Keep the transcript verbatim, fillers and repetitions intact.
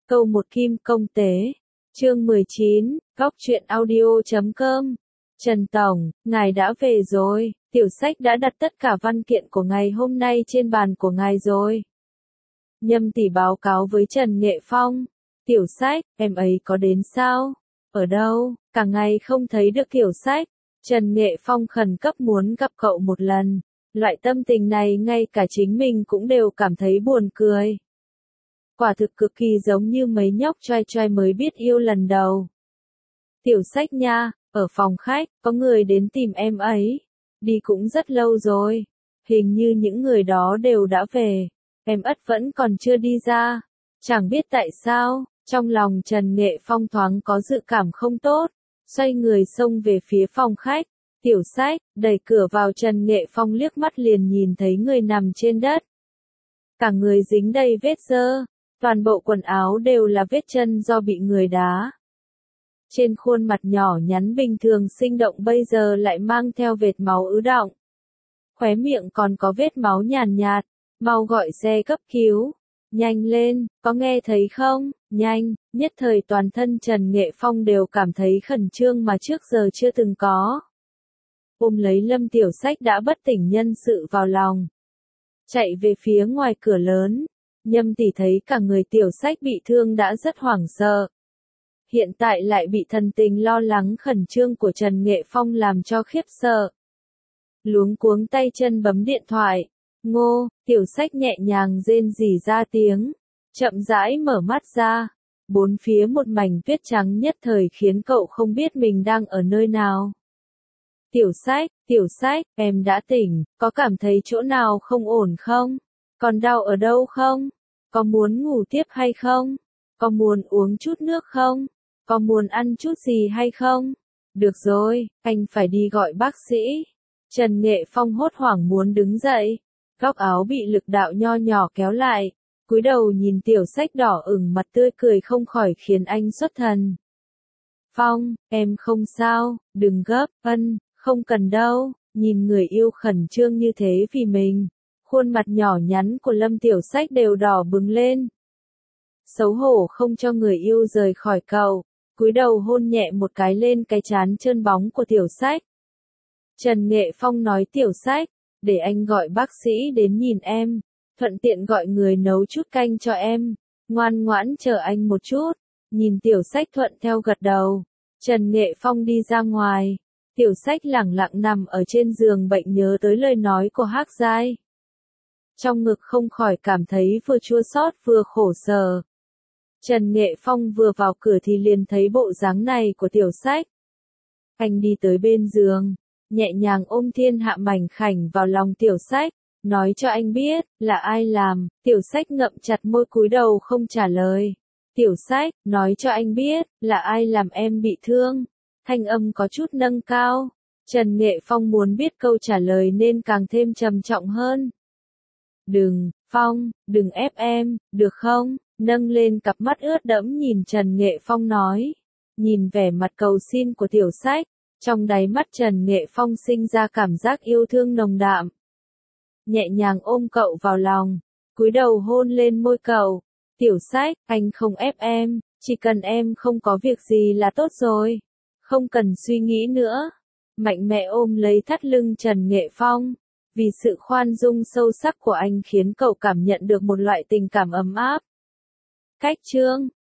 Câu một kim công tế. Chương mười chín, góc truyện audio chấm com. Trần Tổng, ngài đã về rồi, tiểu sách đã đặt tất cả văn kiện của ngày hôm nay trên bàn của ngài rồi. Nhâm tỷ báo cáo với Trần Nghệ Phong. Tiểu sách, em ấy có đến sao? Ở đâu? Cả ngày không thấy được tiểu sách. Trần Nghệ Phong khẩn cấp muốn gặp cậu một lần. Loại tâm tình này ngay cả chính mình cũng đều cảm thấy buồn cười. Quả thực cực kỳ giống như mấy nhóc trai trai mới biết yêu lần đầu. Tiểu sách nha, ở phòng khách, có người đến tìm em ấy. Đi cũng rất lâu rồi. Hình như những người đó đều đã về. Em ất vẫn còn chưa đi ra. Chẳng biết tại sao, trong lòng Trần Nghệ Phong thoáng có dự cảm không tốt. Xoay người xông về phía phòng khách. Tiểu sách, đẩy cửa vào Trần Nghệ Phong liếc mắt liền nhìn thấy người nằm trên đất. Cả người dính đầy vết dơ. Toàn bộ quần áo đều là vết chân do bị người đá. Trên khuôn mặt nhỏ nhắn bình thường sinh động bây giờ lại mang theo vệt máu ứ đọng. Khóe miệng còn có vết máu nhàn nhạt, mau gọi xe cấp cứu. Nhanh lên, có nghe thấy không? Nhanh, nhất thời toàn thân Trần Nghệ Phong đều cảm thấy khẩn trương mà trước giờ chưa từng có. Ôm lấy Lâm Tiểu Sách đã bất tỉnh nhân sự vào lòng. Chạy về phía ngoài cửa lớn. Nhâm tỷ thấy cả người Tiểu Sách bị thương đã rất hoảng sợ. Hiện tại lại bị thần tình lo lắng khẩn trương của Trần Nghệ Phong làm cho khiếp sợ. Luống cuống tay chân bấm điện thoại. Ngô, Tiểu Sách nhẹ nhàng rên rỉ ra tiếng. Chậm rãi mở mắt ra. Bốn phía một mảnh tuyết trắng nhất thời khiến cậu không biết mình đang ở nơi nào. Tiểu Sách, Tiểu Sách, em đã tỉnh, có cảm thấy chỗ nào không ổn không? Còn đau ở đâu không? Có muốn ngủ tiếp hay không? Có muốn uống chút nước không? Có muốn ăn chút gì hay không? Được rồi, anh phải đi gọi bác sĩ. Trần Nghệ Phong hốt hoảng muốn đứng dậy. Góc áo bị lực đạo nho nhỏ kéo lại. Cúi đầu nhìn Tiểu Sách đỏ ửng mặt tươi cười không khỏi khiến anh xuất thần. Phong, em không sao, đừng gấp, ân, không cần đâu. Nhìn người yêu khẩn trương như thế vì mình. Khuôn mặt nhỏ nhắn của Lâm Tiểu Sách đều đỏ bừng lên. Xấu hổ không cho người yêu rời khỏi cậu, cúi đầu hôn nhẹ một cái lên cái trán trơn bóng của Tiểu Sách. Trần Nghệ Phong nói Tiểu Sách, để anh gọi bác sĩ đến nhìn em, thuận tiện gọi người nấu chút canh cho em, ngoan ngoãn chờ anh một chút. Nhìn Tiểu Sách thuận theo gật đầu, Trần Nghệ Phong đi ra ngoài. Tiểu Sách lẳng lặng nằm ở trên giường bệnh nhớ tới lời nói của Hắc Giai. Trong ngực không khỏi cảm thấy vừa chua xót vừa khổ sở. Trần Nghệ Phong vừa vào cửa thì liền thấy bộ dáng này của Tiểu Sách. Anh đi tới bên giường, nhẹ nhàng ôm thiên hạ mảnh khảnh vào lòng Tiểu Sách, nói cho anh biết, là ai làm. Tiểu Sách ngậm chặt môi cúi đầu không trả lời. Tiểu Sách, nói cho anh biết, là ai làm em bị thương. Thanh âm có chút nâng cao. Trần Nghệ Phong muốn biết câu trả lời nên càng thêm trầm trọng hơn. Đừng, Phong, đừng ép em, được không? Nâng lên cặp mắt ướt đẫm nhìn Trần Nghệ Phong nói. Nhìn vẻ mặt cầu xin của Tiểu Sách, trong đáy mắt Trần Nghệ Phong sinh ra cảm giác yêu thương nồng đạm. Nhẹ nhàng ôm cậu vào lòng, cúi đầu hôn lên môi cậu. Tiểu Sách, anh không ép em, chỉ cần em không có việc gì là tốt rồi. Không cần suy nghĩ nữa. Mạnh mẽ ôm lấy thắt lưng Trần Nghệ Phong. Vì sự khoan dung sâu sắc của anh khiến cậu cảm nhận được một loại tình cảm ấm áp. Cách chương